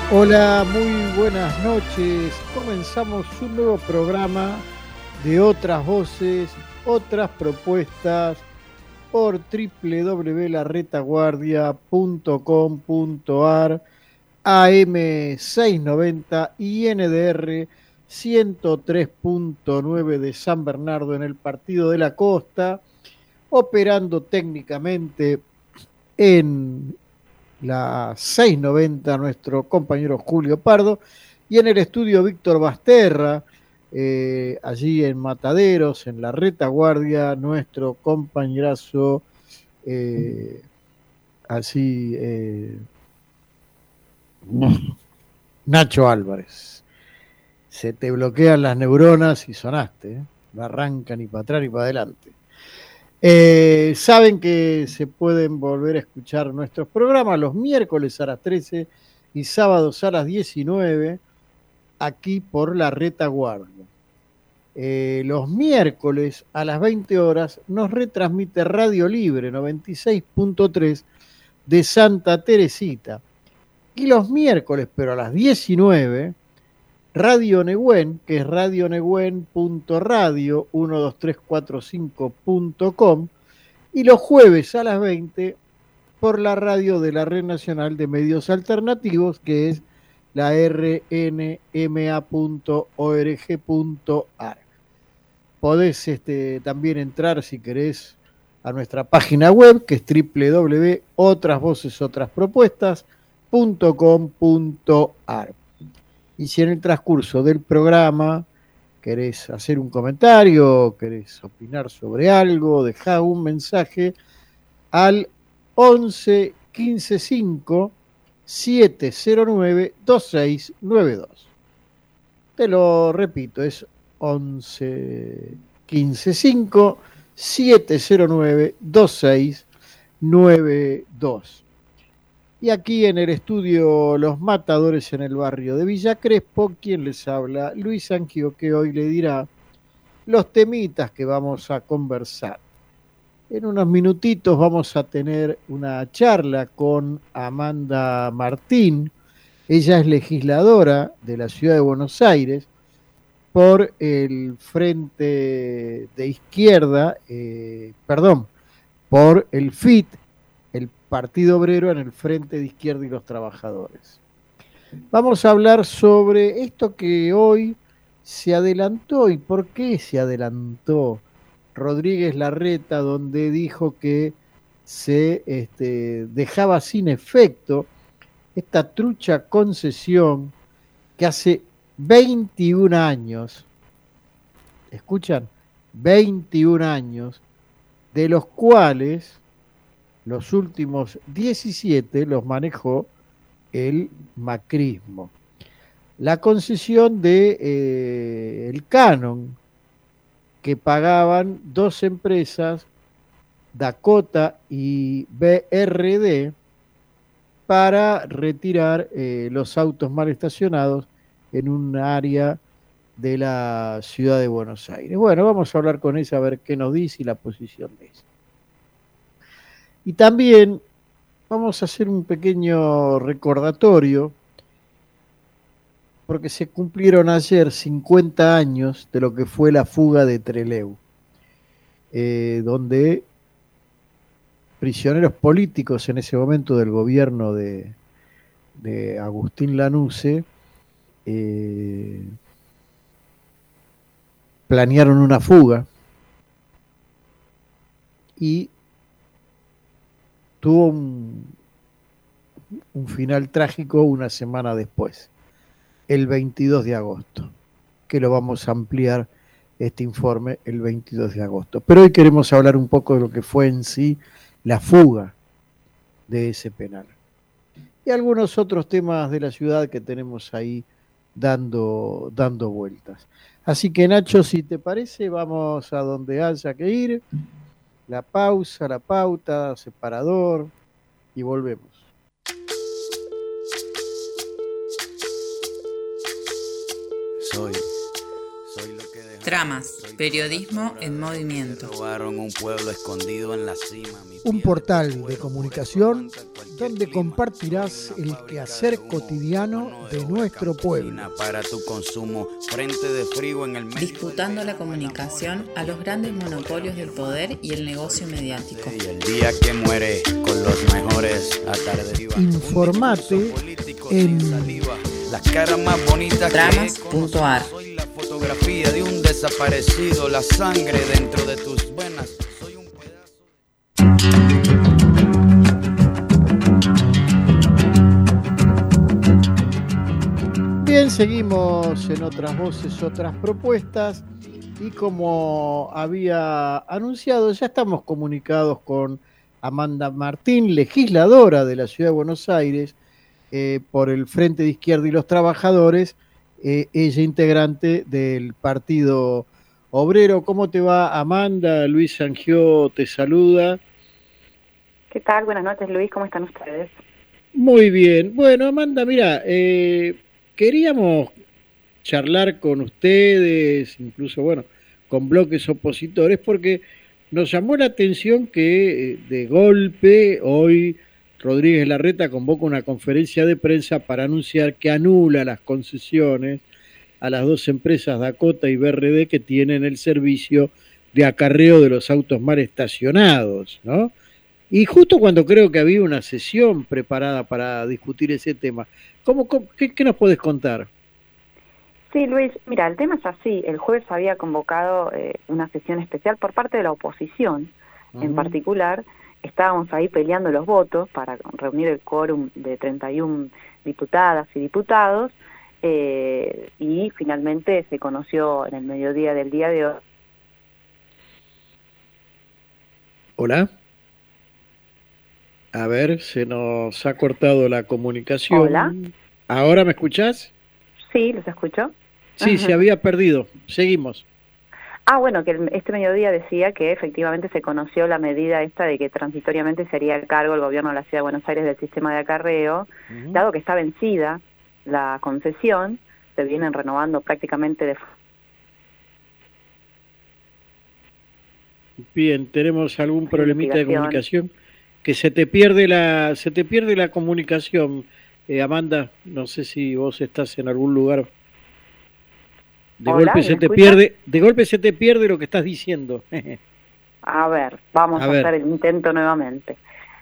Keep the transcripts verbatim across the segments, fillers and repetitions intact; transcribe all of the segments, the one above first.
Hola, muy buenas noches. Comenzamos un nuevo programa de Otras Voces, Otras Propuestas por doble u doble u doble u punto la retaguardia punto com punto a r, A M seiscientos noventa y N D R ciento tres punto nueve de San Bernardo en el Partido de la Costa, operando técnicamente en la seiscientos noventa nuestro compañero Julio Pardo, y en el estudio Víctor Basterra, eh, allí en Mataderos, en la retaguardia, nuestro compañerazo eh, así eh, Nacho Álvarez. Se te bloquean las neuronas y sonaste, ¿eh? No arranca ni para atrás ni para adelante. Eh, saben que se pueden volver a escuchar nuestros programas los miércoles a las trece y sábados a las diecinueve aquí por la retaguardia. Eh, los miércoles a las veinte horas nos retransmite Radio Libre noventa y seis punto tres de Santa Teresita, y los miércoles, pero a las diecinueve, Radio Nehuen, que es radio nehuen punto radio uno dos tres cuatro cinco punto com, y los jueves a las veinte por la radio de la Red Nacional de Medios Alternativos, que es la r n m a punto org punto a r. Podés este, también entrar, si querés, a nuestra página web, que es doble u doble u doble u punto otras voces otras propuestas punto com punto a r. Y si en el transcurso del programa querés hacer un comentario, querés opinar sobre algo, dejá un mensaje al once quince cinco siete cero nueve dos seis nueve dos. Te lo repito, es once quince cinco siete cero nueve dos seis nueve dos. Y aquí en el estudio Los Matadores, en el barrio de Villa Crespo, quien les habla, Luis Angio, que hoy le dirá los temitas que vamos a conversar. En unos minutitos vamos a tener una charla con Amanda Martín. Ella es legisladora de la ciudad de Buenos Aires por el Frente de Izquierda, eh, perdón, por el F I T, el Partido Obrero, en el Frente de Izquierda y los Trabajadores. Vamos a hablar sobre esto que hoy se adelantó. ¿Y por qué se adelantó? Rodríguez Larreta, donde dijo que se este, dejaba sin efecto esta trucha concesión que hace veintiún años, ¿escuchan? veintiún años, de los cuales los últimos diecisiete los manejó el macrismo. La concesión de eh, el canon que pagaban dos empresas, Dakota y B R D, para retirar eh, los autos mal estacionados en un área de la ciudad de Buenos Aires. Bueno, vamos a hablar con ella a ver qué nos dice y la posición de ella. Y también vamos a hacer un pequeño recordatorio, porque se cumplieron ayer cincuenta años de lo que fue la fuga de Trelew, eh, donde prisioneros políticos en ese momento del gobierno de, de Agustín Lanusse eh, planearon una fuga y tuvo un, un final trágico una semana después, el veintidós de agosto, que lo vamos a ampliar este informe el veintidós de agosto. Pero hoy queremos hablar un poco de lo que fue en sí la fuga de ese penal. Y algunos otros temas de la ciudad que tenemos ahí dando, dando vueltas. Así que, Nacho, si te parece, vamos a donde haya que ir. La pausa, la pauta, separador, y volvemos. Soy, soy lo que dejaron, Tramas, periodismo en movimiento. Robaron un pueblo escondido en la cima. Un portal de comunicación donde compartirás el quehacer cotidiano de nuestro pueblo. Para tu consumo, frente de frío en el medio. Disputando la comunicación a los grandes monopolios del poder y el negocio mediático. Y el día que muere con los mejores atardes. Informate en las caras más bonitas. Tramas punto ar. Soy la fotografía de un desaparecido, la sangre dentro de tus venas. Soy un pedazo. Bien, seguimos en Otras Voces, Otras Propuestas, y como había anunciado, ya estamos comunicados con Amanda Martín, legisladora de la Ciudad de Buenos Aires, eh, por el Frente de Izquierda y los Trabajadores, eh, ella integrante del Partido Obrero. ¿Cómo te va, Amanda? Luis Sangió te saluda. ¿Qué tal? Buenas noches, Luis, ¿cómo están ustedes? Muy bien. Bueno, Amanda, mira, eh, queríamos charlar con ustedes, incluso, bueno, con bloques opositores, porque nos llamó la atención que eh, de golpe hoy Rodríguez Larreta convoca una conferencia de prensa para anunciar que anula las concesiones a las dos empresas Dakota y B R D que tienen el servicio de acarreo de los autos mal estacionados, ¿no? Y justo cuando creo que había una sesión preparada para discutir ese tema. ¿Cómo, cómo, qué, qué nos podés contar? Sí, Luis, mira, el tema es así. El jueves había convocado eh, una sesión especial por parte de la oposición. Uh-huh. En particular, estábamos ahí peleando los votos para reunir el quórum de treinta y una diputadas y diputados, eh, y finalmente se conoció en el mediodía del día de hoy. Hola. A ver, se nos ha cortado la comunicación. Hola. ¿Ahora me escuchás? Sí, ¿los escucho? Sí, uh-huh. Se había perdido. Seguimos. Ah, bueno, que este mediodía decía que efectivamente se conoció la medida esta de que transitoriamente sería el cargo el gobierno de la Ciudad de Buenos Aires del sistema de acarreo, uh-huh. Dado que está vencida la concesión, se vienen renovando prácticamente de... Bien, ¿tenemos algún problemita de comunicación? Que se te pierde la, se te pierde la comunicación, eh, Amanda, no sé si vos estás en algún lugar. De Hola, golpe se te escuchas? pierde, de golpe se te pierde lo que estás diciendo. A ver, vamos a, a ver. hacer el intento nuevamente.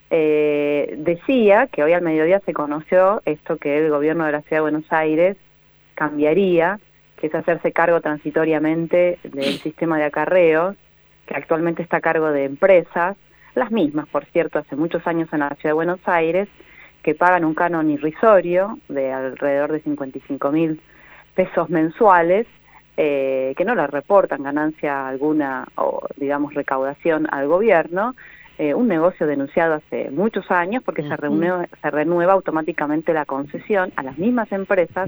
Eh, decía que hoy al mediodía se conoció esto que el gobierno de la Ciudad de Buenos Aires cambiaría, que es hacerse cargo transitoriamente del sistema de acarreos, que actualmente está a cargo de empresas, las mismas, por cierto, hace muchos años en la Ciudad de Buenos Aires, que pagan un canon irrisorio de alrededor de cincuenta y cinco mil pesos mensuales, eh, que no le reportan ganancia alguna o, digamos, recaudación al gobierno, eh, un negocio denunciado hace muchos años porque uh-huh. se, renueva, se renueva automáticamente la concesión a las mismas empresas,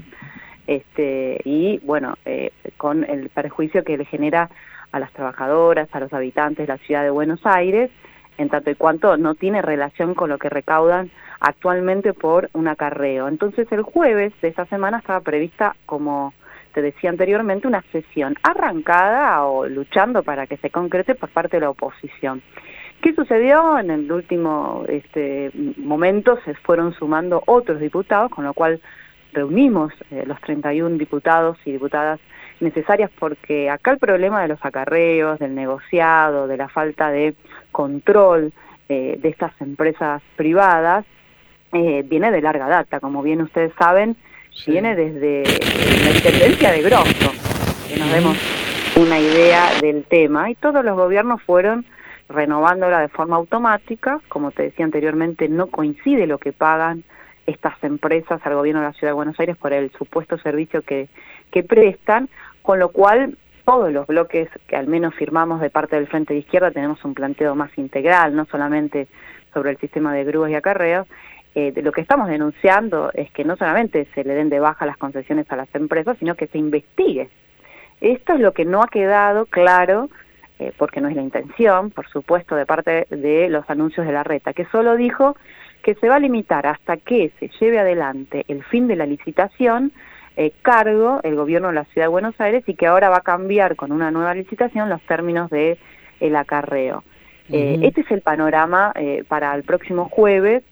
este, y, bueno, eh, con el perjuicio que le genera a las trabajadoras, a los habitantes de la Ciudad de Buenos Aires, en tanto y cuanto no tiene relación con lo que recaudan actualmente por un acarreo. Entonces el jueves de esta semana estaba prevista, como te decía anteriormente, una sesión arrancada o luchando para que se concrete por parte de la oposición. ¿Qué sucedió? En el último este, momento se fueron sumando otros diputados, con lo cual reunimos eh, los treinta y una diputados y diputadas necesarias, porque acá el problema de los acarreos, del negociado, de la falta de control eh, de estas empresas privadas, eh, viene de larga data, como bien ustedes saben, sí. Viene desde la intendencia de Grosso, que nos demos una idea del tema, y todos los gobiernos fueron renovándola de forma automática. Como te decía anteriormente, no coincide lo que pagan estas empresas al gobierno de la Ciudad de Buenos Aires por el supuesto servicio que, que prestan, con lo cual todos los bloques que al menos firmamos de parte del Frente de Izquierda tenemos un planteo más integral, no solamente sobre el sistema de grúas y acarreos. Eh, de lo que estamos denunciando es que no solamente se le den de baja las concesiones a las empresas, sino que se investigue. Esto es lo que no ha quedado claro, eh, porque no es la intención, por supuesto, de parte de los anuncios de Larreta, que solo dijo que se va a limitar hasta que se lleve adelante el fin de la licitación, eh, cargo el gobierno de la Ciudad de Buenos Aires, y que ahora va a cambiar con una nueva licitación los términos de el acarreo. Uh-huh. Eh, este es el panorama eh, para el próximo jueves,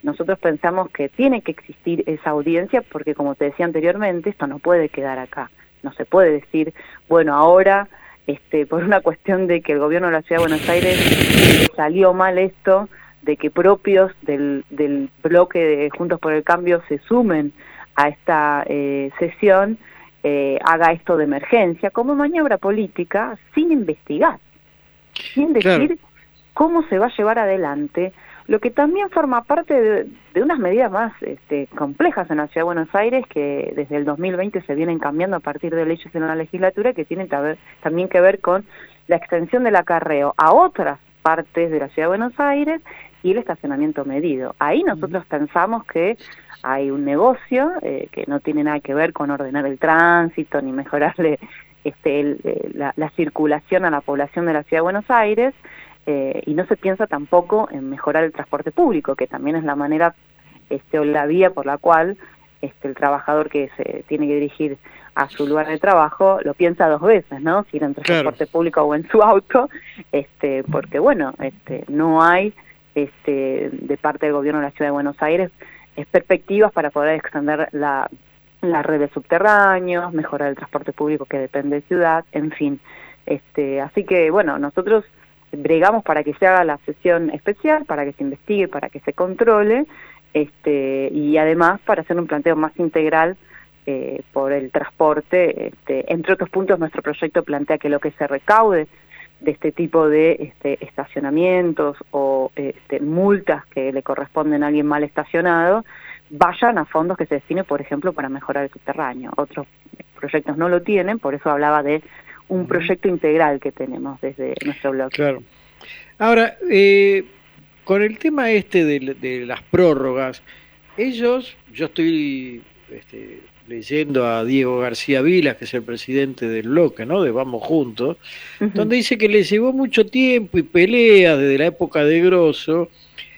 nosotros pensamos que tiene que existir esa audiencia porque, como te decía anteriormente, esto no puede quedar acá. No se puede decir, bueno, ahora, este, por una cuestión de que el gobierno de la Ciudad de Buenos Aires salió mal esto, de que propios del, del bloque de Juntos por el Cambio se sumen a esta eh, sesión, eh, haga esto de emergencia, como maniobra política, sin investigar, sin decir claro. cómo se va a llevar adelante, lo que también forma parte de, de unas medidas más este, complejas en la Ciudad de Buenos Aires, que desde el dos mil veinte se vienen cambiando a partir de leyes en la legislatura, que tienen también que ver con la extensión del acarreo a otras partes de la Ciudad de Buenos Aires y el estacionamiento medido. Ahí nosotros pensamos que hay un negocio eh, que no tiene nada que ver con ordenar el tránsito ni mejorarle este, el, eh, la, la circulación a la población de la Ciudad de Buenos Aires, eh, y no se piensa tampoco en mejorar el transporte público, que también es la manera este, o la vía por la cual este, el trabajador que se tiene que dirigir a su lugar de trabajo lo piensa dos veces, ¿no? Si ir en transporte claro. público o en su auto, este, porque bueno, este, no hay este, de parte del gobierno de la Ciudad de Buenos Aires es perspectivas para poder extender la, la red de subterráneos, mejorar el transporte público que depende de ciudad, en fin. Este, así que, bueno, nosotros bregamos para que se haga la sesión especial, para que se investigue, para que se controle, este, y además para hacer un planteo más integral eh, por el transporte. Este, entre otros puntos, nuestro proyecto plantea que lo que se recaude de este tipo de este, estacionamientos o este, multas que le corresponden a alguien mal estacionado, vayan a fondos que se destinen, por ejemplo, para mejorar el subterráneo. Otros proyectos no lo tienen, por eso hablaba de un proyecto integral que tenemos desde nuestro blog. Claro. Ahora, eh, con el tema este de, de las prórrogas, ellos, yo estoy este, leyendo a Diego García Vilas, que es el presidente del bloque, ¿no?, de Vamos Juntos, uh-huh. donde dice que le llevó mucho tiempo y pelea desde la época de Grosso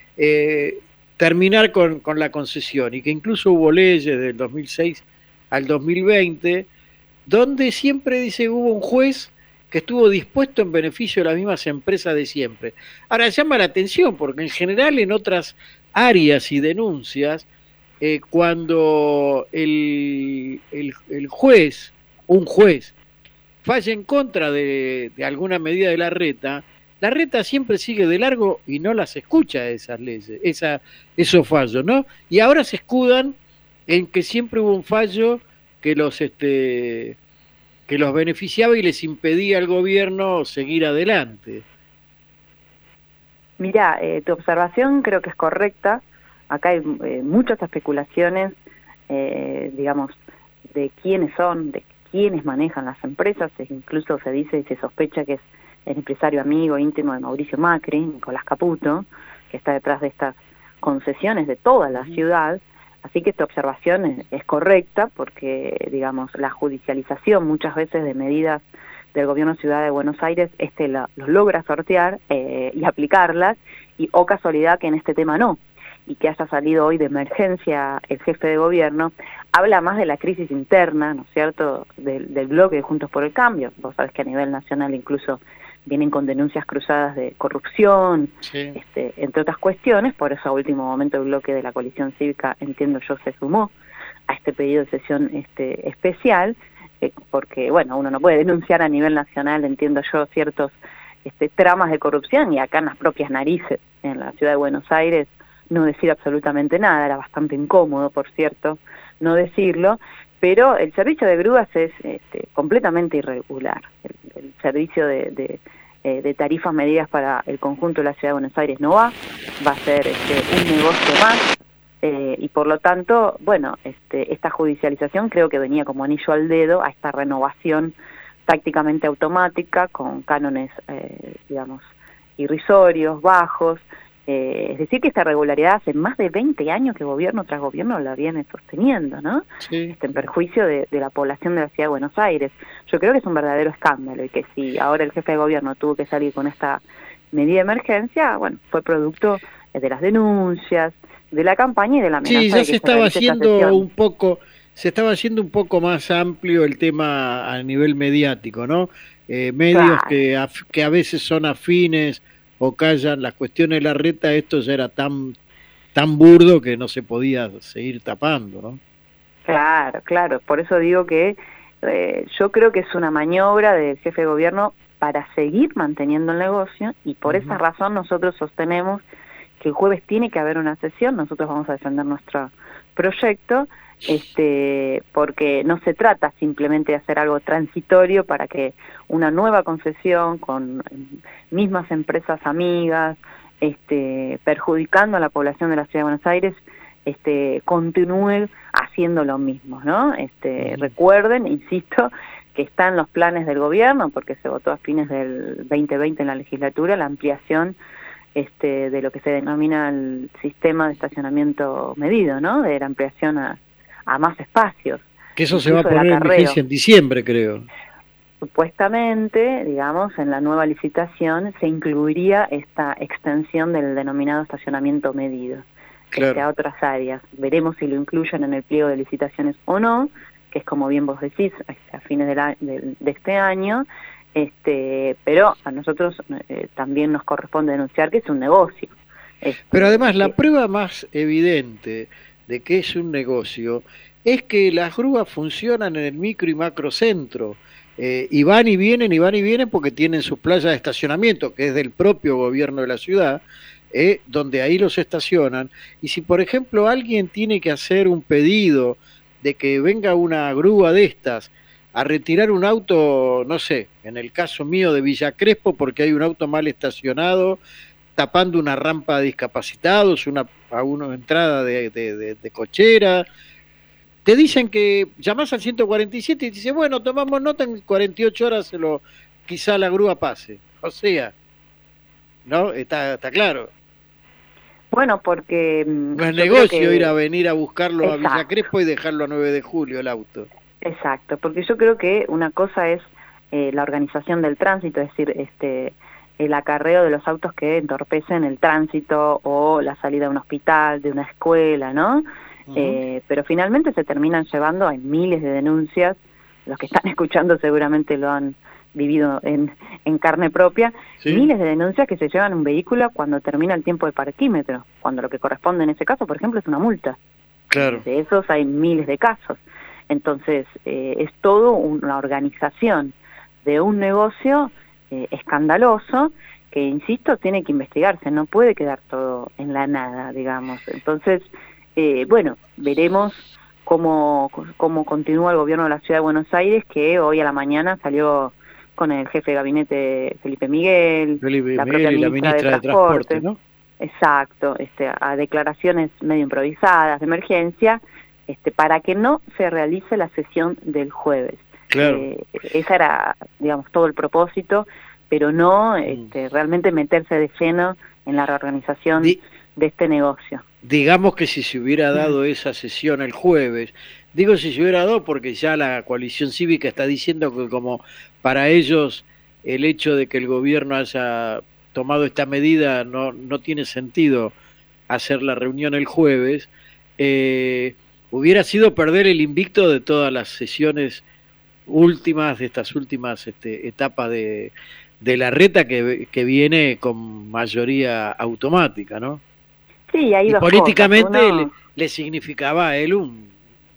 eh, terminar con, con la concesión, y que incluso hubo leyes del dos mil seis al dos mil veinte, donde siempre dice hubo un juez que estuvo dispuesto en beneficio de las mismas empresas de siempre. Ahora, llama la atención, porque en general en otras áreas y denuncias, Eh, cuando el, el, el juez, un juez, falla en contra de, de alguna medida de la reta, la reta siempre sigue de largo y no las escucha esas leyes, esa, esos fallos, ¿no? Y ahora se escudan en que siempre hubo un fallo que los este que los beneficiaba y les impedía al gobierno seguir adelante. Mirá, eh, tu observación creo que es correcta. Acá hay eh, muchas especulaciones, eh, digamos, de quiénes son, de quiénes manejan las empresas. Incluso se dice y se sospecha que es el empresario amigo íntimo de Mauricio Macri, Nicolás Caputo, que está detrás de estas concesiones de toda la ciudad. Así que esta observación es, es correcta porque, digamos, la judicialización muchas veces de medidas del gobierno de Ciudad de Buenos Aires este los lo logra sortear eh, y aplicarlas, y o casualidad que en este tema no, y que haya salido hoy de emergencia el jefe de gobierno, habla más de la crisis interna, ¿no es cierto?, del, del bloque de Juntos por el Cambio. Vos sabés que a nivel nacional incluso vienen con denuncias cruzadas de corrupción, sí. este, entre otras cuestiones. Por eso a último momento el bloque de la coalición cívica, entiendo yo, se sumó a este pedido de sesión este, especial, eh, porque, bueno, uno no puede denunciar a nivel nacional, entiendo yo, ciertos este, tramas de corrupción, y acá en las propias narices, en la ciudad de Buenos Aires, no decir absolutamente nada. Era bastante incómodo, por cierto, no decirlo, pero el servicio de grúas es este, completamente irregular. El, el servicio de, de, eh, de tarifas medidas para el conjunto de la Ciudad de Buenos Aires no va, va a ser este, un negocio más, eh, y por lo tanto, bueno, este, esta judicialización creo que venía como anillo al dedo a esta renovación prácticamente automática, con cánones, eh, digamos, irrisorios, bajos. Eh, es decir, que esta regularidad hace más de veinte años que gobierno tras gobierno la viene sosteniendo, ¿no? Sí. Este, en perjuicio de, de la población de la Ciudad de Buenos Aires. Yo creo que es un verdadero escándalo, y que si ahora el jefe de gobierno tuvo que salir con esta medida de emergencia, bueno, fue producto de las denuncias, de la campaña y de la amenaza. Sí, ya de que se estaba haciendo un poco, se estaba haciendo un poco más amplio el tema a nivel mediático, ¿no? Eh, medios claro. que, a, que a veces son afines o callan las cuestiones de la reta. Esto ya era tan tan burdo que no se podía seguir tapando, ¿no? Claro, claro, por eso digo que eh, yo creo que es una maniobra del jefe de gobierno para seguir manteniendo el negocio, y por uh-huh. esa razón nosotros sostenemos que el jueves tiene que haber una sesión. Nosotros vamos a defender nuestro proyecto, este, porque no se trata simplemente de hacer algo transitorio para que una nueva concesión con mismas empresas amigas, este, perjudicando a la población de la Ciudad de Buenos Aires, este, continúe haciendo lo mismo, ¿no? Este, uh-huh. Recuerden, insisto, que está en los planes del gobierno, porque se votó a fines del veinte veinte en la legislatura, la ampliación este, de lo que se denomina el sistema de estacionamiento medido, ¿no? De la ampliación a, a más espacios. Que eso se va a poner en vigencia en diciembre, creo. Supuestamente, digamos, en la nueva licitación se incluiría esta extensión del denominado estacionamiento medido, claro, este, a otras áreas. Veremos si lo incluyen en el pliego de licitaciones o no, que es como bien vos decís, a fines de, la, de, de este año, este, pero a nosotros eh, también nos corresponde denunciar que es un negocio. Este, pero además la que... prueba más evidente de que es un negocio es que las grúas funcionan en el micro y macrocentro, eh, y van y vienen, y van y vienen porque tienen sus playas de estacionamiento, que es del propio gobierno de la ciudad, eh, donde ahí los estacionan. Y si por ejemplo alguien tiene que hacer un pedido de que venga una grúa de estas a retirar un auto, no sé, en el caso mío de Villa Crespo, porque hay un auto mal estacionado, tapando una rampa de discapacitados, una, a una entrada de, de, de, de cochera, te dicen que llamás al ciento cuarenta y siete y te dice, bueno, tomamos nota, en cuarenta y ocho horas se lo, quizá la grúa pase. O sea, ¿no? Está, está claro. Bueno, porque... No es negocio que... ir a venir a buscarlo Exacto. a Villa Crespo y dejarlo a nueve de julio el auto. Exacto, porque yo creo que una cosa es eh, la organización del tránsito, es decir, este el acarreo de los autos que entorpecen el tránsito o la salida de un hospital, de una escuela, ¿no? Uh-huh. Eh, pero finalmente se terminan llevando, hay miles de denuncias, los que están escuchando seguramente lo han vivido en, en carne propia, ¿sí? Miles de denuncias que se llevan un vehículo cuando termina el tiempo de parquímetro, cuando lo que corresponde en ese caso, por ejemplo, es una multa. Claro. De esos hay miles de casos. Entonces, eh, es todo una organización de un negocio eh, escandaloso que, insisto, tiene que investigarse, no puede quedar todo en la nada, digamos. Entonces, eh, bueno, veremos cómo, cómo continúa el gobierno de la Ciudad de Buenos Aires, que hoy a la mañana salió con el jefe de gabinete Felipe Miguel, Felipe la Miguel propia y ministra, la ministra de, de Transporte, ¿no? Exacto, este, a declaraciones medio improvisadas de emergencia, este, para que no se realice la sesión del jueves. Claro. Eh, ese era, digamos, todo el propósito, pero no este, realmente meterse de lleno en la reorganización Di de este negocio. Digamos que si se hubiera dado esa sesión el jueves, digo si se hubiera dado porque ya la coalición cívica está diciendo que como para ellos el hecho de que el gobierno haya tomado esta medida no, no tiene sentido hacer la reunión el jueves, eh, hubiera sido perder el invicto de todas las sesiones últimas, de estas últimas este, etapas de, de la reta que, que viene con mayoría automática, ¿no? Sí, hay y dos políticamente cosas. Uno... le, le significaba a él un,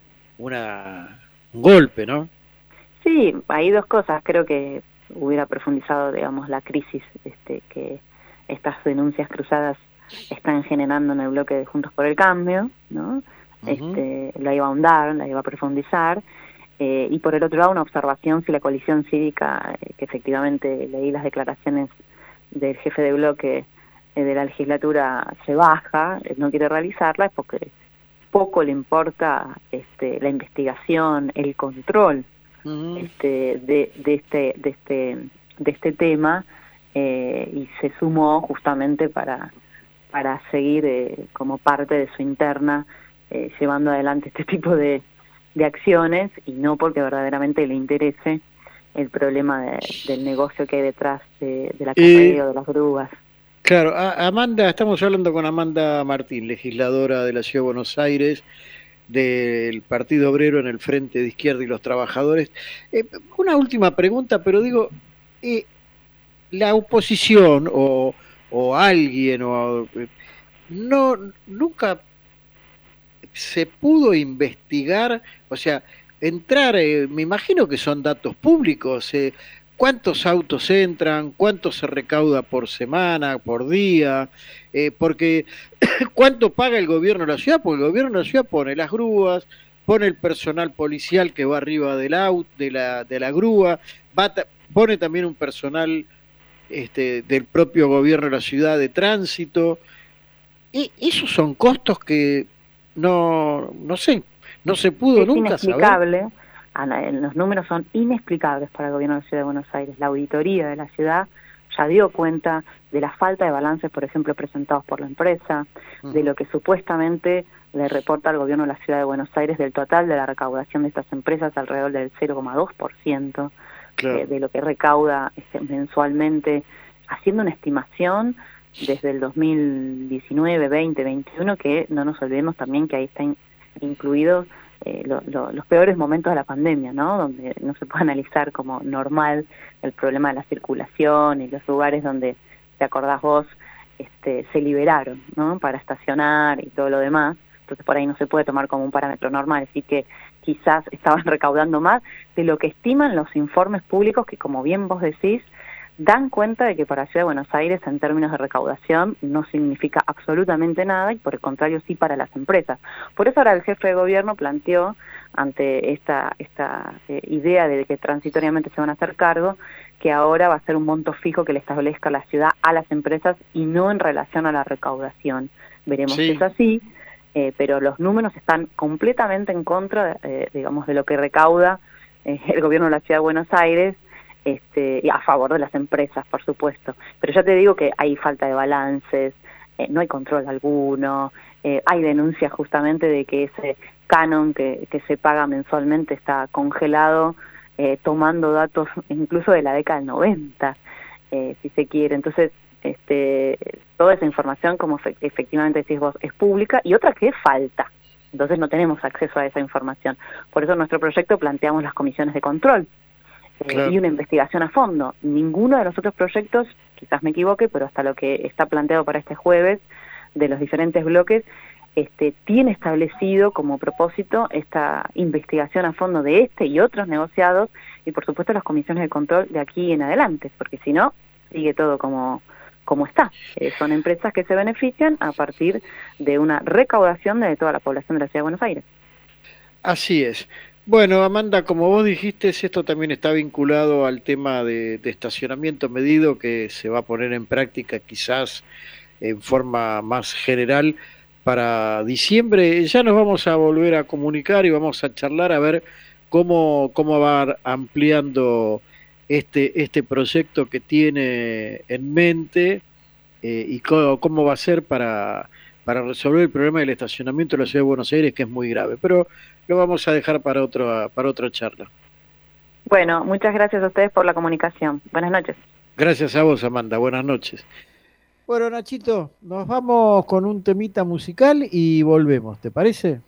una, un golpe, ¿no? Sí, hay dos cosas. Creo que hubiera profundizado, digamos, la crisis este, que estas denuncias cruzadas están generando en el bloque de Juntos por el Cambio, ¿no? Uh-huh. Este, la iba a ahondar, la iba a profundizar, eh, y por el otro lado una observación si la coalición cívica, eh, que efectivamente leí las declaraciones del jefe de bloque eh, de la legislatura, se baja, eh, no quiere realizarla, es porque poco le importa este, la investigación, el control uh-huh. este, de, de este de este de este tema, eh, y se sumó justamente para para seguir eh, como parte de su interna eh, llevando adelante este tipo de, de acciones, y no porque verdaderamente le interese el problema de, del negocio que hay detrás de, de la carrera o de las grúas. Claro, a, Amanda, estamos hablando con Amanda Martín, legisladora de la Ciudad de Buenos Aires, del Partido Obrero en el Frente de Izquierda y los Trabajadores. Eh, una última pregunta, pero digo, eh, la oposición o, o alguien o... Eh, no, nunca se pudo investigar, o sea, entrar, eh, me imagino que son datos públicos, eh, cuántos autos entran, cuánto se recauda por semana, por día, eh, porque cuánto paga el gobierno de la ciudad, porque el gobierno de la ciudad pone las grúas, pone el personal policial que va arriba del auto, de la, de la grúa, va ta- pone también un personal este, del propio gobierno de la ciudad de tránsito, y esos son costos que no, no sé, no se pudo Es nunca saber. inexplicable, Ana, los números son inexplicables para el gobierno de la Ciudad de Buenos Aires. La auditoría de la ciudad ya dio cuenta de la falta de balances, por ejemplo, presentados por la empresa, uh-huh. de lo que supuestamente le reporta al gobierno de la Ciudad de Buenos Aires del total de la recaudación de estas empresas, alrededor del cero coma dos por ciento claro. eh, de lo que recauda este, mensualmente, haciendo una estimación desde el dos mil diecinueve, veinte, veintiuno, que no nos olvidemos también que ahí está in, incluido eh, lo, lo, los peores momentos de la pandemia, ¿no? Donde no se puede analizar como normal el problema de la circulación y los lugares donde, te acordás vos, este, se liberaron, ¿no? Para estacionar y todo lo demás. Entonces por ahí no se puede tomar como un parámetro normal, así que quizás estaban recaudando más de lo que estiman los informes públicos que, como bien vos decís, dan cuenta de que para Ciudad de Buenos Aires en términos de recaudación no significa absolutamente nada y por el contrario sí para las empresas. Por eso ahora el jefe de gobierno planteó ante esta, esta eh, idea de que transitoriamente se van a hacer cargo, que ahora va a ser un monto fijo que le establezca la ciudad a las empresas y no en relación a la recaudación. Veremos sí. si es así, eh, pero los números están completamente en contra, eh, digamos, de lo que recauda eh, el gobierno de la Ciudad de Buenos Aires, Este, y a favor de las empresas, por supuesto. Pero ya te digo que hay falta de balances, eh, no hay control alguno, eh, hay denuncias justamente de que ese canon que, que se paga mensualmente está congelado, eh, tomando datos incluso de la década del noventa, eh, si se quiere. Entonces, este, toda esa información, como fe- efectivamente decís vos, es pública, y otra que falta. Entonces no tenemos acceso a esa información. Por eso en nuestro proyecto planteamos las comisiones de control, Claro. y una investigación a fondo. Ninguno de los otros proyectos, quizás me equivoque, pero hasta lo que está planteado para este jueves, de los diferentes bloques, este, tiene establecido como propósito esta investigación a fondo de este y otros negociados, y por supuesto las comisiones de control de aquí en adelante, porque si no, sigue todo como, como está. Eh, son empresas que se benefician a partir de una recaudación de toda la población de la Ciudad de Buenos Aires. Así es. Bueno, Amanda, como vos dijiste, esto también está vinculado al tema de, de estacionamiento medido que se va a poner en práctica quizás en forma más general para diciembre. Ya nos vamos a volver a comunicar y vamos a charlar a ver cómo, cómo va ampliando este, este proyecto que tiene en mente eh, y cómo, cómo va a ser para, para resolver el problema del estacionamiento de la Ciudad de Buenos Aires, que es muy grave. Pero lo vamos a dejar para otro, para otra charla. Bueno, muchas gracias a ustedes por la comunicación. Buenas noches. Gracias a vos, Amanda. Buenas noches. Bueno, Nachito, nos vamos con un temita musical y volvemos. ¿Te parece?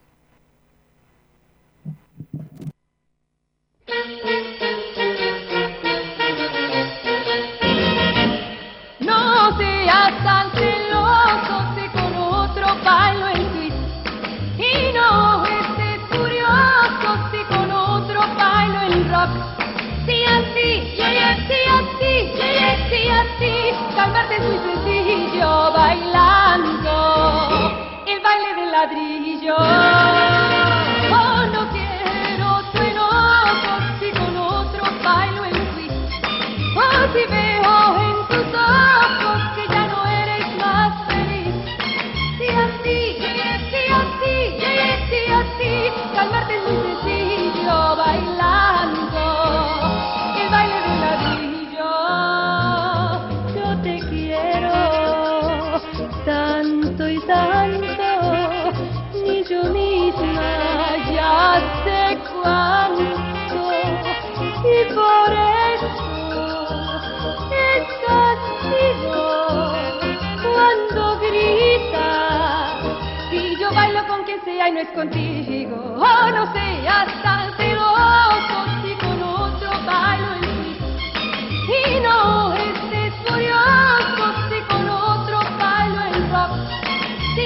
No seas tan celoso, sé con otro bailo el twist. Y no estés furioso, sé con otro bailo el rock. Sí, así, yeah, yeah, sí, así, yeah, yeah, sí, así. Calmarte es muy sencillo, bailando el baile del ladrillo. Oh, no quiero tu enojo, sí con otro bailo el twist. Oh, si veo en tus ojos que ya no eres más feliz. Sí, así, yeah, yeah, sí, así, yeah, yeah, sí, así. Calmarte es muy sencillo, bailando el baile del ladrillo. Yo te quiero tanto y tanto, ni yo misma ya sé cuánto, y por eso es castigo cuando grita. Si yo bailo con quien sea y no es contigo, oh, no seas tan celoso, si con otro bailo el twist. Y no estés furioso, si con otro bailo el rock. Si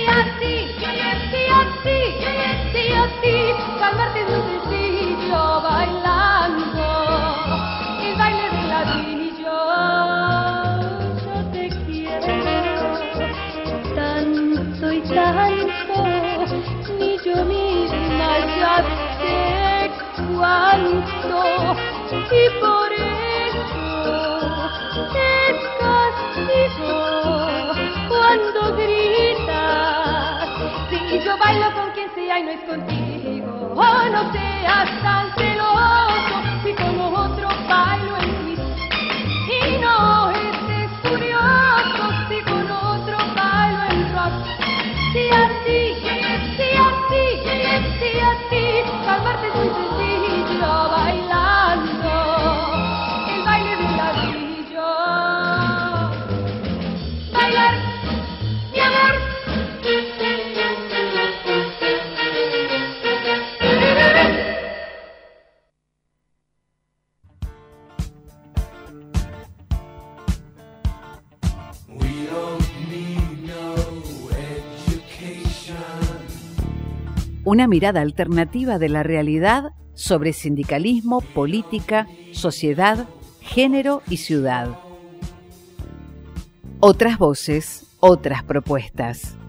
yo misma ya sé cuánto, y por eso es castigo cuando gritas, si yo bailo con quien sea y no es contigo. Oh, no seas tan celoso si con otro bailo el twist, y no estés furioso si con otro bailo el rock. Si así, si así, si así, calmarte es muy sencillo bailando el baile del ladrillo. Bailar, mi amor. Una mirada alternativa de la realidad sobre sindicalismo, política, sociedad, género y ciudad. Otras voces, otras propuestas.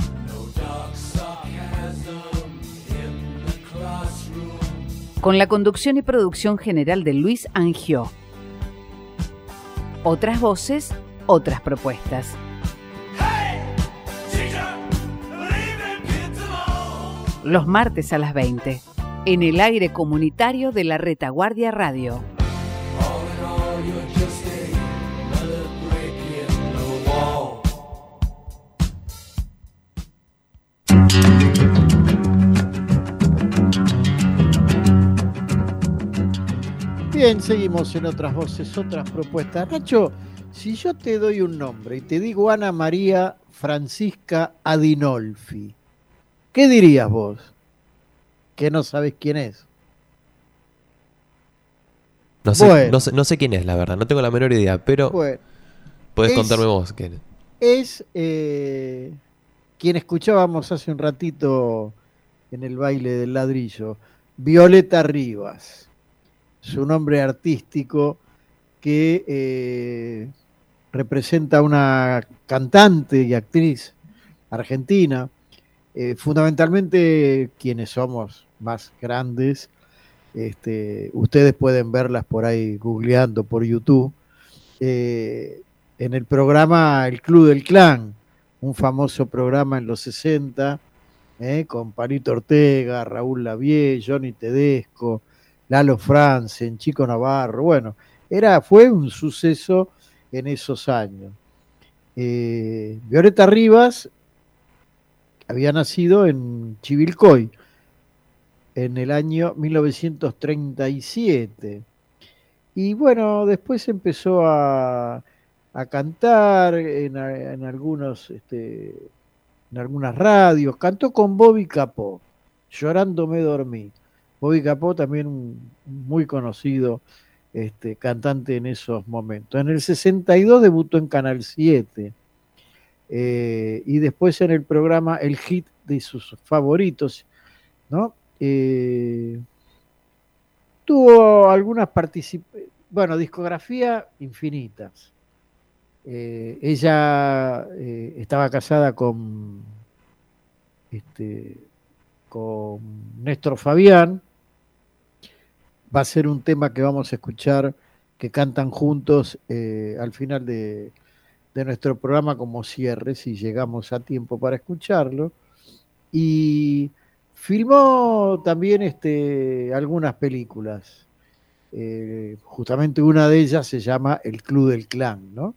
Con la conducción y producción general de Luis Angió. Otras voces, otras propuestas. Los martes a las veinte, en el aire comunitario de la Retaguardia Radio. Bien, seguimos en Otras Voces, Otras Propuestas. Nacho, si yo te doy un nombre y te digo Ana María Francisca Adinolfi, ¿qué dirías vos? Que no sabés quién es. No sé, bueno. no sé, no sé quién es, la verdad, no tengo la menor idea, pero bueno, podés es, contarme vos quién es. Es eh, quien escuchábamos hace un ratito en el baile del ladrillo, Violeta Rivas, su nombre artístico que eh, representa a una cantante y actriz argentina. Eh, fundamentalmente quienes somos más grandes, este, ustedes pueden verlas por ahí googleando por YouTube, eh, en el programa El Club del Clan, un famoso programa en los sesenta, eh, con Palito Ortega, Raúl Lavie, Johnny Tedesco, Lalo Franzen, Chico Navarro. Bueno, era, fue un suceso en esos años. Eh, Violeta Rivas había nacido en Chivilcoy en el año mil novecientos treinta y siete. Y bueno, después empezó a, a cantar en, en, algunos, este, en algunas radios. Cantó con Bobby Capó, Llorando me dormí. Bobby Capó también un muy conocido este, cantante en esos momentos. En el sesenta y dos debutó en Canal siete. Eh, y después en el programa El Hit de sus favoritos, ¿no? Eh, tuvo algunas participaciones, bueno, discografía infinitas. Eh, ella eh, estaba casada con, este, con Néstor Fabián. Va a ser un tema que vamos a escuchar, que cantan juntos eh, al final de de nuestro programa como cierre, si llegamos a tiempo para escucharlo. Y filmó también este, algunas películas. Eh, justamente una de ellas se llama El Club del Clan, ¿no?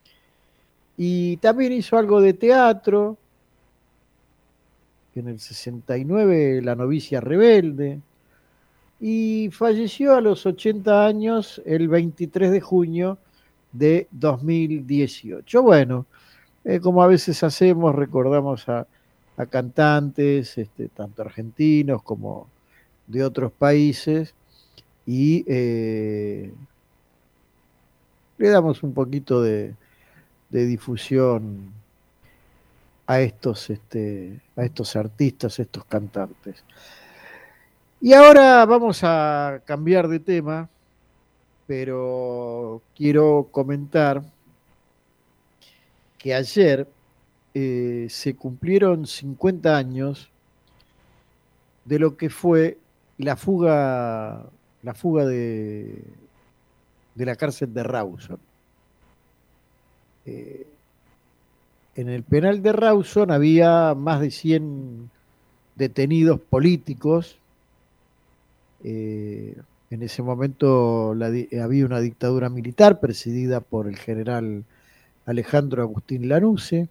Y también hizo algo de teatro. En el sesenta y nueve, La novicia rebelde. Y falleció a los ochenta años el veintitrés de junio de dos mil dieciocho. Bueno, eh, como a veces hacemos, recordamos a, a cantantes, este, tanto argentinos como de otros países, y eh, le damos un poquito de, de difusión a estos, este, a estos artistas, estos cantantes. Y ahora vamos a cambiar de tema, pero quiero comentar que ayer eh, se cumplieron cincuenta años de lo que fue la fuga, la fuga de, de la cárcel de Rawson. Eh, en el penal de Rawson había más de cien detenidos políticos. Eh, en ese momento la, había una dictadura militar presidida por el general Alejandro Agustín Lanusse,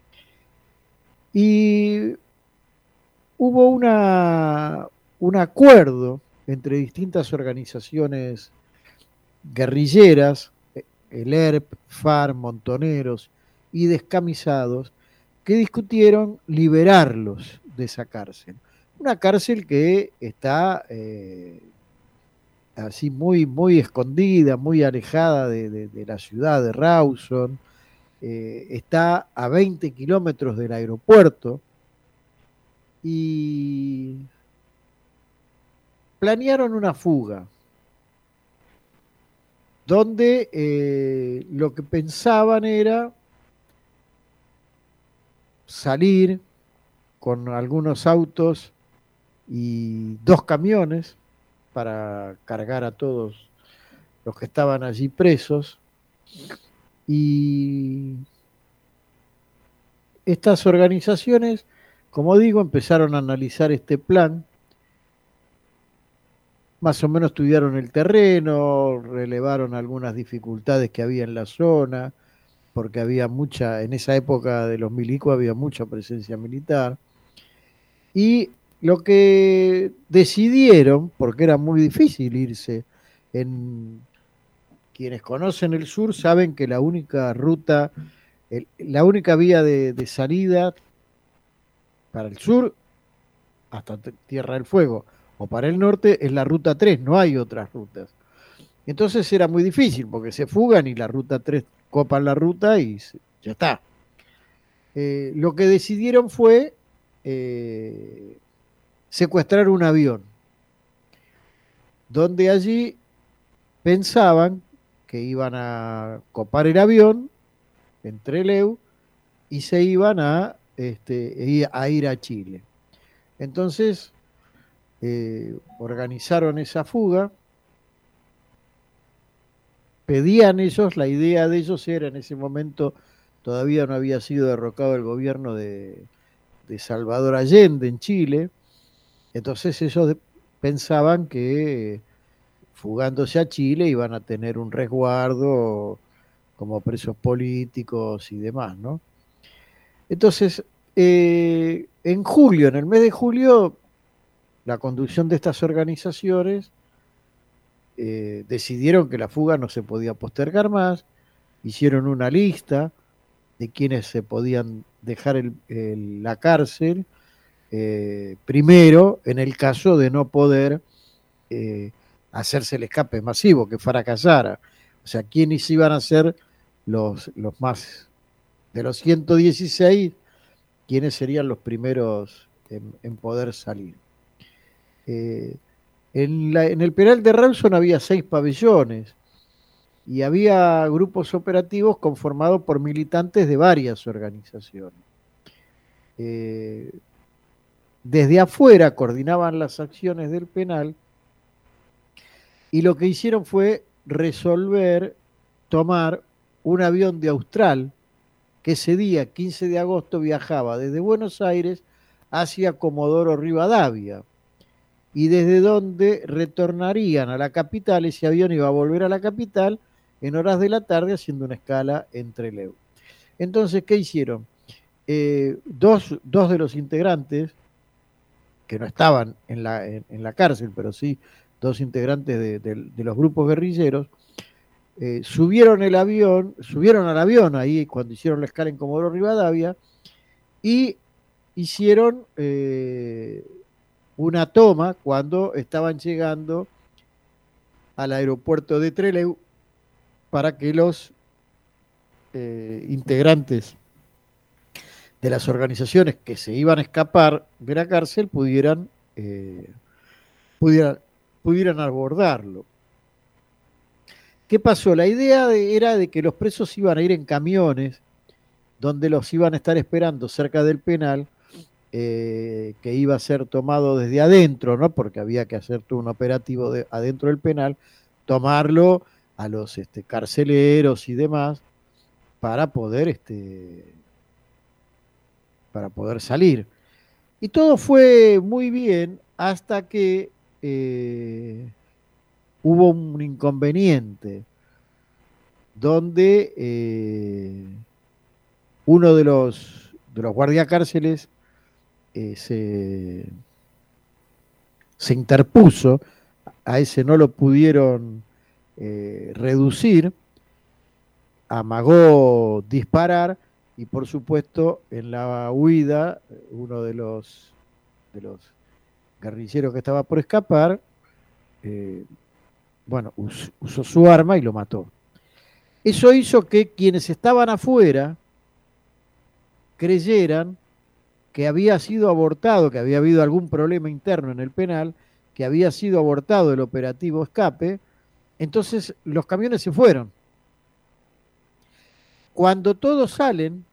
y hubo una, un acuerdo entre distintas organizaciones guerrilleras, el E R P, FARC, Montoneros y descamisados, que discutieron liberarlos de esa cárcel. Una cárcel que está eh, así muy, muy escondida, muy alejada de, de, de la ciudad de Rawson, eh, está a veinte kilómetros del aeropuerto, y planearon una fuga donde eh, lo que pensaban era salir con algunos autos y dos camiones para cargar a todos los que estaban allí presos, y estas organizaciones, como digo, empezaron a analizar este plan. Más o menos estudiaron el terreno, relevaron algunas dificultades que había en la zona, porque había mucha, en esa época de los milicos había mucha presencia militar, y lo que decidieron, porque era muy difícil irse, en quienes conocen el sur saben que la única ruta, el, la única vía de, de salida para el sur, hasta Tierra del Fuego, o para el norte, es la ruta tres, no hay otras rutas. Entonces era muy difícil, porque se fugan y la ruta tres copan la ruta y se, ya está. Eh, lo que decidieron fue eh, secuestrar un avión, donde allí pensaban que iban a copar el avión en Trelew y se iban a, este, a ir a Chile. Entonces eh, organizaron esa fuga. Pedían ellos, la idea de ellos era, en ese momento todavía no había sido derrocado el gobierno de, de Salvador Allende en Chile, entonces ellos de, pensaban que fugándose a Chile iban a tener un resguardo como presos políticos y demás, ¿no? Entonces, eh, en julio, en el mes de julio, la conducción de estas organizaciones eh, decidieron que la fuga no se podía postergar más, hicieron una lista de quienes se podían dejar el, el, la cárcel, eh, primero en el caso de no poder eh, hacerse el escape masivo, que fracasara. O sea, ¿quiénes iban a ser los, los más, de los ciento dieciséis, quiénes serían los primeros en, en poder salir? Eh, en, la, en el penal de Rawson había seis pabellones y había grupos operativos conformados por militantes de varias organizaciones. Eh, desde afuera coordinaban las acciones del penal, y lo que hicieron fue resolver tomar un avión de Austral que ese día, quince de agosto, viajaba desde Buenos Aires hacia Comodoro Rivadavia, y desde donde retornarían a la capital. Ese avión iba a volver a la capital en horas de la tarde, haciendo una escala en Trelew. Entonces, ¿qué hicieron? Eh, dos, dos de los integrantes, que no estaban en la, en, en la cárcel, pero sí dos integrantes de, de, de los grupos guerrilleros, eh, subieron el avión, subieron al avión ahí cuando hicieron la escala en Comodoro Rivadavia, y hicieron eh, una toma cuando estaban llegando al aeropuerto de Trelew para que los eh, integrantes de las organizaciones que se iban a escapar de la cárcel pudieran, eh, pudieran, pudieran abordarlo. ¿Qué pasó? La idea de, era de que los presos iban a ir en camiones donde los iban a estar esperando cerca del penal, eh, que iba a ser tomado desde adentro, ¿no? Porque había que hacer todo un operativo de, adentro del penal, tomarlo a los este, carceleros y demás para poder, este, para poder salir. Y todo fue muy bien hasta que eh, hubo un inconveniente donde eh, uno de los, de los guardiacárceles eh, se, se interpuso, a ese no lo pudieron eh, reducir, amagó disparar y por supuesto en la huida uno de los, de los guerrilleros que estaba por escapar, eh, bueno, us, usó su arma y lo mató. Eso hizo que quienes estaban afuera creyeran que había sido abortado, que había habido algún problema interno en el penal, que había sido abortado el operativo escape, entonces los camiones se fueron. Cuando todos salen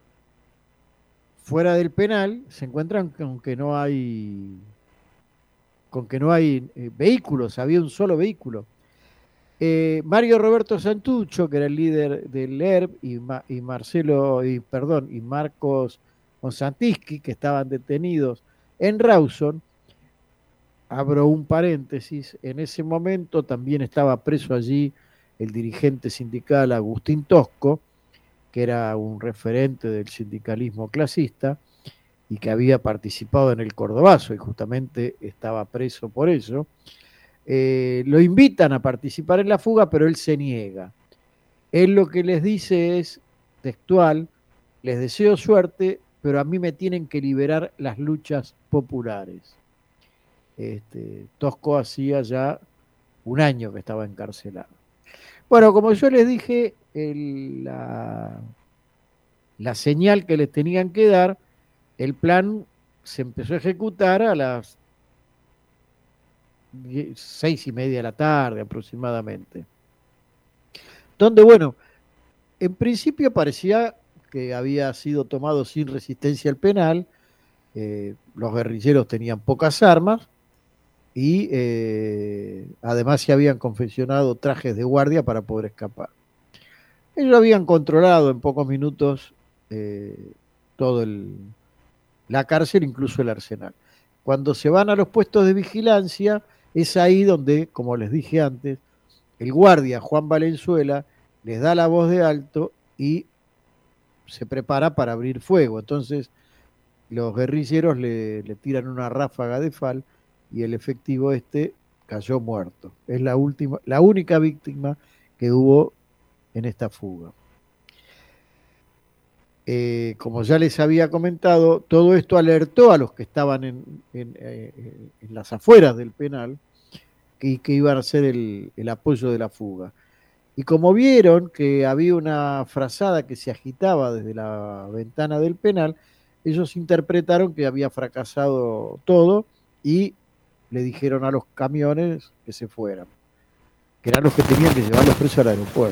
fuera del penal, se encuentran con que no hay, con que no hay eh, vehículos, había un solo vehículo. Eh, Mario Roberto Santucho, que era el líder del E R B, y, Ma, y Marcelo, y perdón, y Marcos Konstantinsky, que estaban detenidos en Rawson, abro un paréntesis, en ese momento también estaba preso allí el dirigente sindical Agustín Tosco, que era un referente del sindicalismo clasista y que había participado en el Cordobazo y justamente estaba preso por eso. Eh, lo invitan a participar en la fuga, pero él se niega. Él lo que les dice es textual: les deseo suerte, pero a mí me tienen que liberar las luchas populares. Este, Tosco hacía ya un año que estaba encarcelado. Bueno, como yo les dije, el, la, la señal que les tenían que dar, el plan se empezó a ejecutar a las seis y media de la tarde aproximadamente. Donde, bueno, en principio parecía que había sido tomado sin resistencia el penal, eh, los guerrilleros tenían pocas armas y eh, además se habían confeccionado trajes de guardia para poder escapar. Ellos habían controlado en pocos minutos eh, todo el, la cárcel, incluso el arsenal. Cuando se van a los puestos de vigilancia, es ahí donde, como les dije antes, el guardia Juan Valenzuela les da la voz de alto y se prepara para abrir fuego. Entonces los guerrilleros le, le tiran una ráfaga de fal y el efectivo este cayó muerto. Es la última, la única víctima que hubo en esta fuga. Eh, como ya les había comentado, todo esto alertó a los que estaban en, en, eh, en las afueras del penal que, que iban a ser el, el apoyo de la fuga. Y como vieron que había una frazada que se agitaba desde la ventana del penal, ellos interpretaron que había fracasado todo y le dijeron a los camiones que se fueran, que eran los que tenían que llevar los presos al aeropuerto.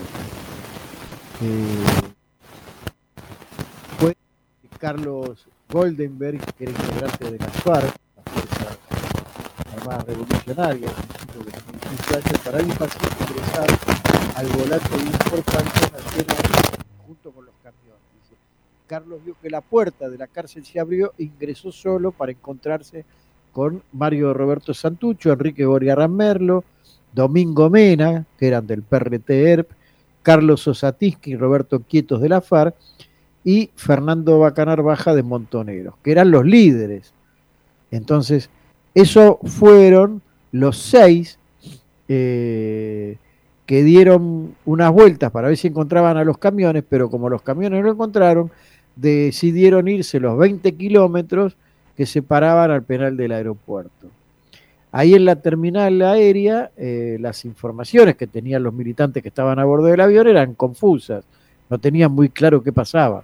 Eh, fue Carlos Goldenberg, que era integrante de las FARC, las Fuerzas Armadas Revolucionarias, para ir fácil ingresar al volante importante nacional junto con los camiones. Dice, Carlos vio que la puerta de la cárcel se abrió e ingresó solo para encontrarse con Mario Roberto Santucho, Enrique Gorriarán Merlo, Domingo Mena, que eran del P R T E R P, Carlos Osatinsky y Roberto Quietos de la FARC, y Fernando Bacanar Baja de Montoneros, que eran los líderes. Entonces, esos fueron los seis eh, que dieron unas vueltas para ver si encontraban a los camiones, pero como los camiones no lo encontraron, decidieron irse los veinte kilómetros que separaban al penal del aeropuerto. Ahí en la terminal aérea, eh, las informaciones que tenían los militantes que estaban a bordo del avión eran confusas, no tenían muy claro qué pasaba.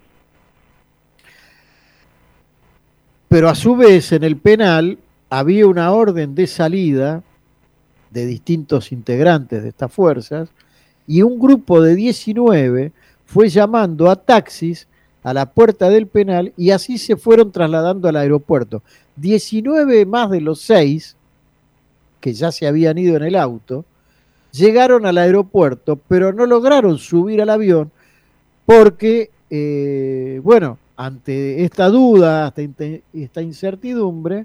Pero a su vez en el penal había una orden de salida de distintos integrantes de estas fuerzas y un grupo de diecinueve fue llamando a taxis a la puerta del penal y así se fueron trasladando al aeropuerto. diecinueve más de los seis, que ya se habían ido en el auto, llegaron al aeropuerto, pero no lograron subir al avión porque, eh, bueno, ante esta duda, esta, esta incertidumbre,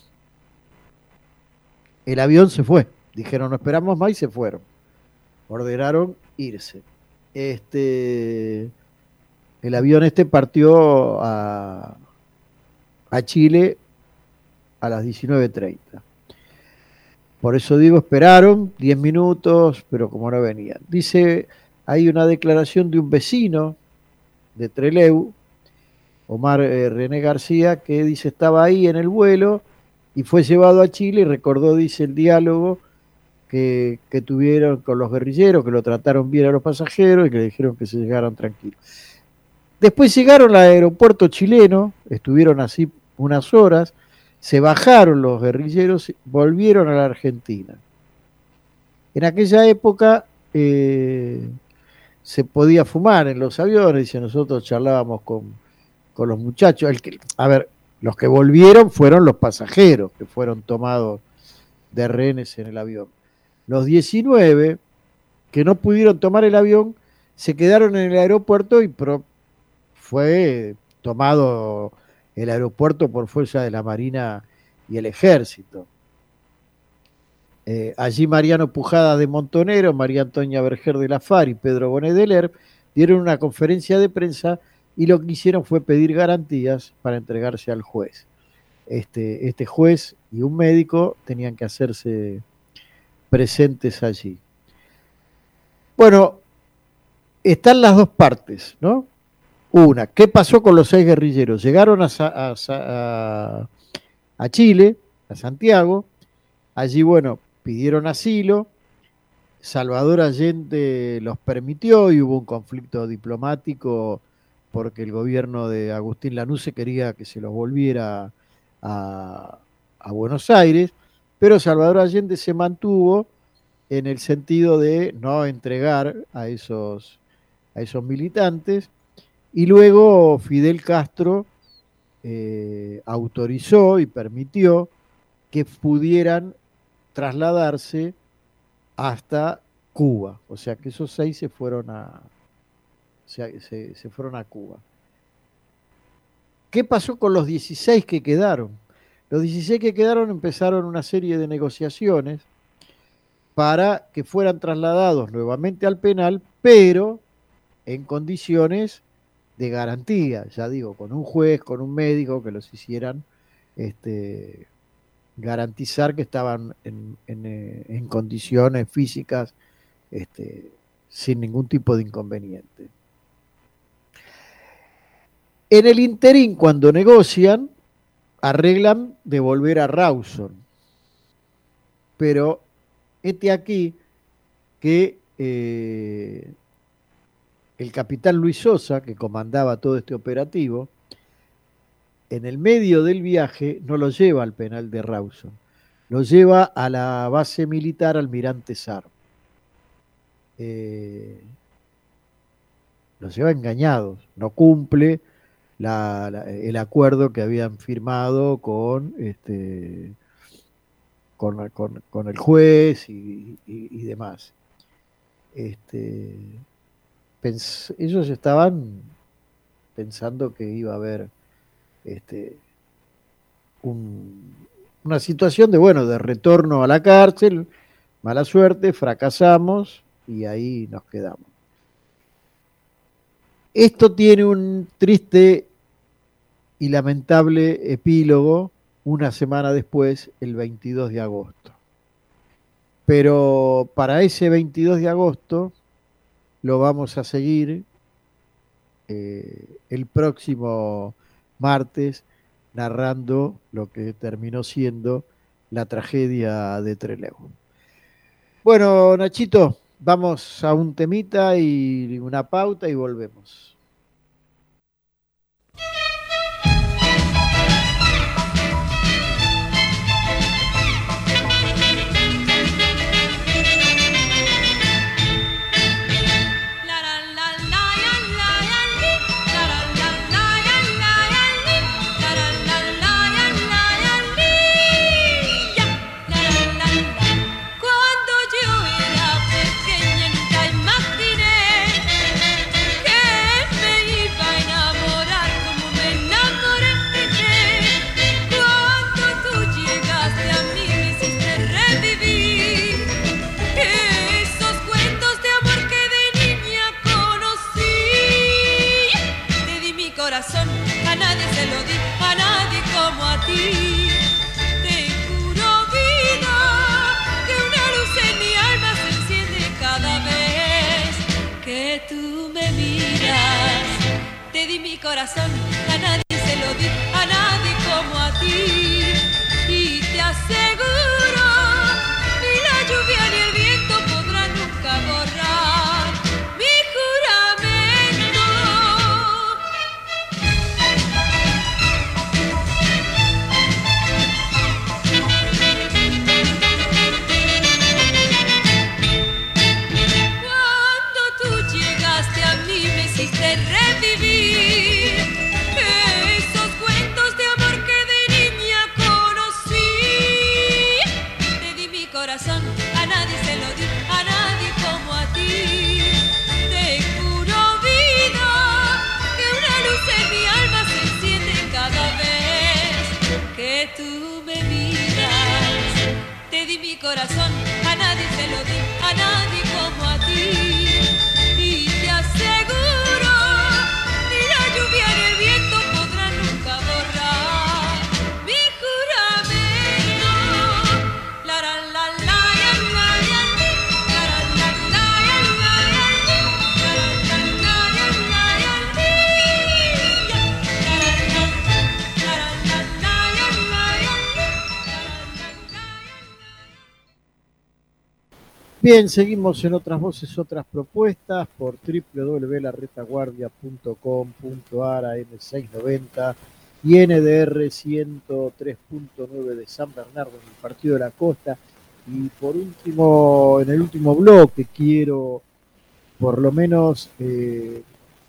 el avión se fue. Dijeron, no esperamos más y se fueron. Ordenaron irse. Este, el avión este partió a, a Chile a las diecinueve treinta. Por eso digo, esperaron diez minutos, pero como no venían. Dice, hay una declaración de un vecino de Trelew, Omar eh, René García, que dice, estaba ahí en el vuelo y fue llevado a Chile y recordó, dice, el diálogo que, que tuvieron con los guerrilleros, que lo trataron bien a los pasajeros y que le dijeron que se llegaran tranquilos. Después llegaron al aeropuerto chileno, estuvieron así unas horas, se bajaron los guerrilleros, volvieron a la Argentina. En aquella época eh, se podía fumar en los aviones, y nosotros charlábamos con, con los muchachos. El que, a ver, los que volvieron fueron los pasajeros, que fueron tomados de rehenes en el avión. Los diecinueve que no pudieron tomar el avión se quedaron en el aeropuerto y pro, fue tomado el aeropuerto por fuerza de la Marina y el Ejército. Eh, allí Mariano Pujada de Montonero, María Antonia Berger de la Far y Pedro Bonet de Lerp dieron una conferencia de prensa y lo que hicieron fue pedir garantías para entregarse al juez. Este, este juez y un médico tenían que hacerse presentes allí. Bueno, están las dos partes, ¿no? Una, ¿qué pasó con los seis guerrilleros? Llegaron a, a, a, a Chile, a Santiago, allí, bueno, pidieron asilo, Salvador Allende los permitió y hubo un conflicto diplomático porque el gobierno de Agustín Lanusse quería que se los volviera a, a Buenos Aires, pero Salvador Allende se mantuvo en el sentido de no entregar a esos, a esos militantes. Y luego Fidel Castro eh, autorizó y permitió que pudieran trasladarse hasta Cuba. O sea que esos seis se fueron a, se, se, se fueron a Cuba. ¿Qué pasó con los dieciséis que quedaron? Los dieciséis que quedaron empezaron una serie de negociaciones para que fueran trasladados nuevamente al penal, pero en condiciones de garantía, ya digo, con un juez, con un médico que los hicieran este, garantizar que estaban en, en, en condiciones físicas este, sin ningún tipo de inconveniente. En el interín, cuando negocian, arreglan de volver a Rawson, pero este aquí que eh, el capitán Luis Sosa, que comandaba todo este operativo, en el medio del viaje no lo lleva al penal de Rawson, lo lleva a la base militar Almirante Sar. Eh, los lleva engañados, no cumple la, la, el acuerdo que habían firmado con, este, con, con, con el juez y, y, y demás. Este... Pens- ellos estaban pensando que iba a haber este, un, una situación de, bueno, de retorno a la cárcel, mala suerte, fracasamos y ahí nos quedamos. Esto tiene un triste y lamentable epílogo una semana después, el veintidós de agosto. Pero para ese veintidós de agosto lo vamos a seguir eh, el próximo martes narrando lo que terminó siendo la tragedia de Trelew. Bueno, Nachito, vamos a un temita y una pauta y volvemos. La la la la la la la la corazón, a nadie se lo di, a nadie como a ti. Y te aseguro, ni la lluvia ni el viento podrán nunca borrar mi juramento. Cuando tú llegaste a mí me hiciste revivir esos cuentos de amor que de niña conocí. Te di mi corazón, a nadie se lo di, a nadie como a ti. Te juro vida que una luz en mi alma se enciende cada vez que tú me miras. Te di mi corazón, a nadie se lo di, a nadie como a ti. Y te aseguro, ni la lluvia ni el viento podrán nunca borrar mi juramento. La la la la la la la la la la Bien, seguimos en Otras Voces, Otras Propuestas por doble u doble u doble u punto la retaguardia punto com punto ar, A M seiscientos noventa y N D R ciento tres punto nueve de San Bernardo en el Partido de la Costa. Y por último, en el último bloque quiero por lo menos eh,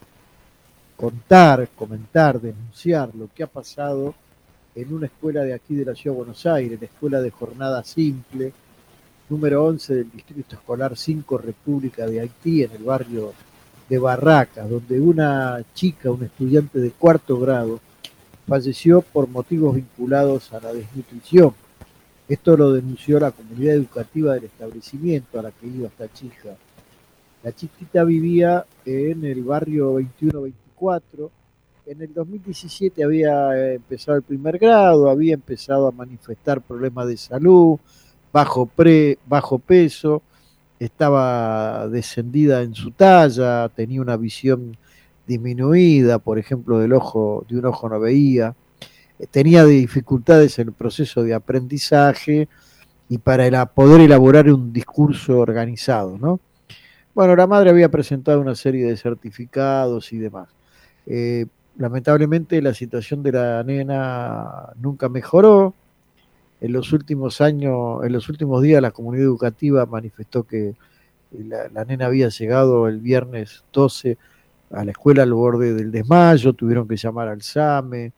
contar, comentar, denunciar lo que ha pasado en una escuela de aquí de la Ciudad de Buenos Aires, la Escuela de Jornada Simple, número once del Distrito Escolar cinco, República de Haití, en el barrio de Barracas, donde una chica, una estudiante de cuarto grado, falleció por motivos vinculados a la desnutrición. Esto lo denunció la comunidad educativa del establecimiento a la que iba esta chica. La chiquita vivía en el barrio veintiuno veinticuatro. En el dos mil diecisiete había empezado el primer grado, había empezado a manifestar problemas de salud, bajo, pre, bajo peso, estaba descendida en su talla, tenía una visión disminuida, por ejemplo, del ojo, de un ojo no veía, tenía dificultades en el proceso de aprendizaje y para el, poder elaborar un discurso organizado, ¿no? Bueno, la madre había presentado una serie de certificados y demás. Eh, lamentablemente la situación de la nena nunca mejoró. En los últimos años, en los últimos días, la comunidad educativa manifestó que la, la nena había llegado el viernes doce a la escuela al borde del desmayo, tuvieron que llamar al SAME,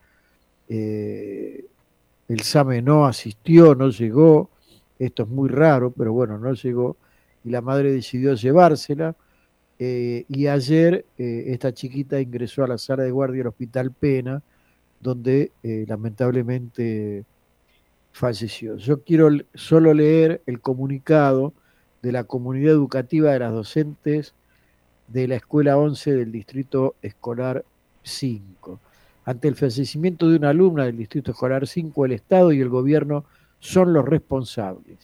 eh, el SAME no asistió, no llegó, esto es muy raro, pero bueno, no llegó, y la madre decidió llevársela, eh, y ayer eh, esta chiquita ingresó a la sala de guardia del Hospital Pena, donde eh, lamentablemente falleció. Yo quiero solo leer el comunicado de la comunidad educativa de las docentes de la Escuela once del Distrito Escolar cinco. Ante el fallecimiento de una alumna del Distrito Escolar cinco, el Estado y el Gobierno son los responsables.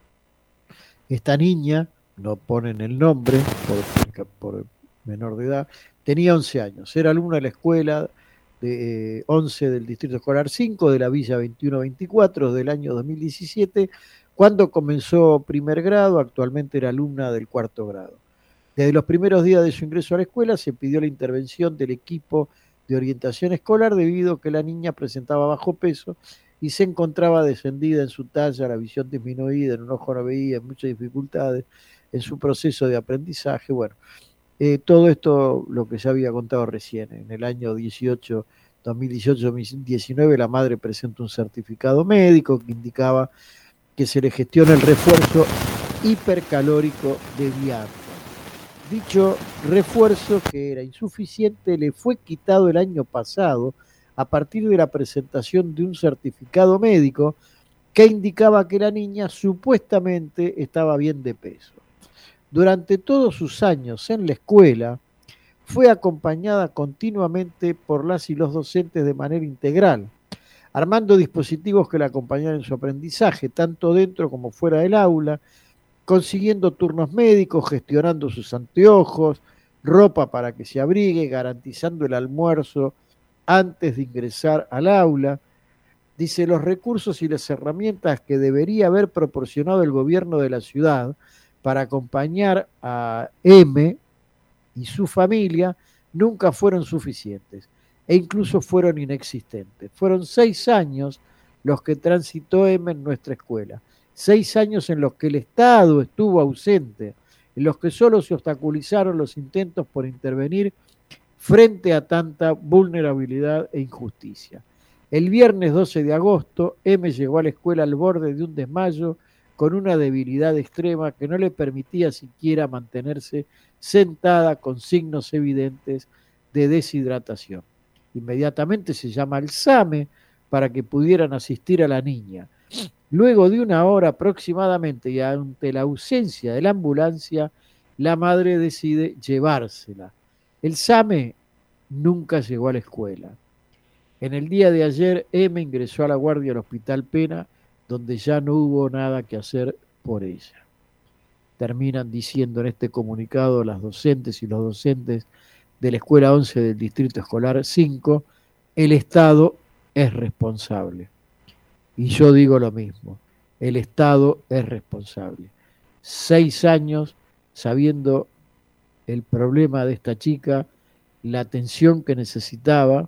Esta niña, no ponen el nombre por, por menor de edad, tenía once años, era alumna de la escuela de eh, once del Distrito Escolar cinco de la Villa veintiuno veinticuatro del año dos mil diecisiete, cuando comenzó primer grado, actualmente era alumna del cuarto grado. Desde los primeros días de su ingreso a la escuela se pidió la intervención del equipo de orientación escolar debido a que la niña presentaba bajo peso y se encontraba descendida en su talla, la visión disminuida, en un ojo no veía, muchas dificultades en su proceso de aprendizaje. Bueno, Eh, todo esto, lo que ya había contado recién, en el año dieciocho, dos mil dieciocho dos mil diecinueve, la madre presenta un certificado médico que indicaba que se le gestiona el refuerzo hipercalórico de Vianto. Dicho refuerzo, que era insuficiente, le fue quitado el año pasado a partir de la presentación de un certificado médico que indicaba que la niña supuestamente estaba bien de peso. Durante todos sus años en la escuela, fue acompañada continuamente por las y los docentes de manera integral, armando dispositivos que la acompañaran en su aprendizaje, tanto dentro como fuera del aula, consiguiendo turnos médicos, gestionando sus anteojos, ropa para que se abrigue, garantizando el almuerzo antes de ingresar al aula. Dice, los recursos y las herramientas que debería haber proporcionado el gobierno de la ciudad para acompañar a M y su familia nunca fueron suficientes e incluso fueron inexistentes. Fueron seis años los que transitó M en nuestra escuela, seis años en los que el Estado estuvo ausente, en los que solo se obstaculizaron los intentos por intervenir frente a tanta vulnerabilidad e injusticia. El viernes doce de agosto, M llegó a la escuela al borde de un desmayo con una debilidad extrema que no le permitía siquiera mantenerse sentada con signos evidentes de deshidratación. Inmediatamente se llama al SAME para que pudieran asistir a la niña. Luego de una hora aproximadamente y ante la ausencia de la ambulancia, la madre decide llevársela. El SAME nunca llegó a la escuela. En el día de ayer, M ingresó a la guardia del Hospital Pena, donde ya no hubo nada que hacer por ella. Terminan diciendo en este comunicado las docentes y los docentes de la Escuela once del Distrito Escolar cinco, el Estado es responsable. Y yo digo lo mismo, el Estado es responsable. Seis años sabiendo el problema de esta chica, la atención que necesitaba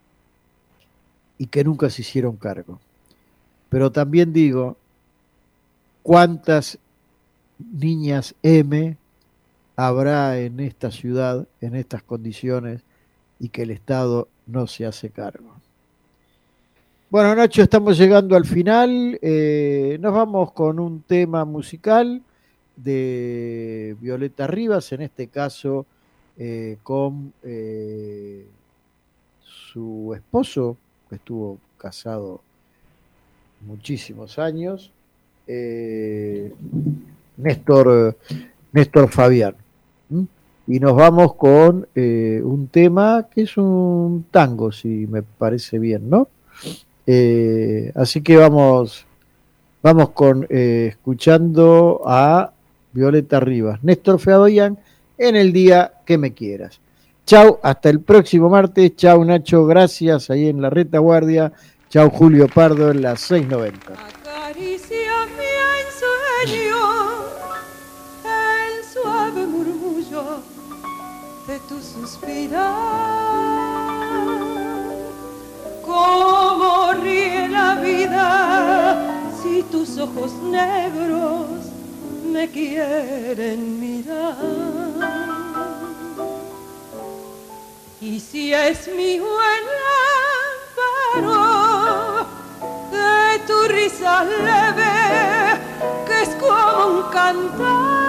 y que nunca se hicieron cargo. Pero también digo, ¿cuántas niñas M habrá en esta ciudad, en estas condiciones, y que el Estado no se hace cargo? Bueno, Nacho, estamos llegando al final. Eh, nos vamos con un tema musical de Violeta Rivas, en este caso eh, con eh, su esposo, que estuvo casado muchísimos años, eh, Néstor, Néstor Fabián. ¿Mm? Y nos vamos con eh, un tema que es un tango, si me parece bien, ¿no? Eh, así que vamos, vamos con eh, escuchando a Violeta Rivas, Néstor Fabián, en el día que me quieras. Chau, hasta el próximo martes. Chau, Nacho, gracias ahí en la retaguardia. Chau, Julio Pardo en la seis noventa. Acaríciame en sueño el suave murmullo de tu suspirar. Cómo ríe la vida si tus ojos negros me quieren mirar. Y si es mío el amparo de tu risa leve, que es como un cantar.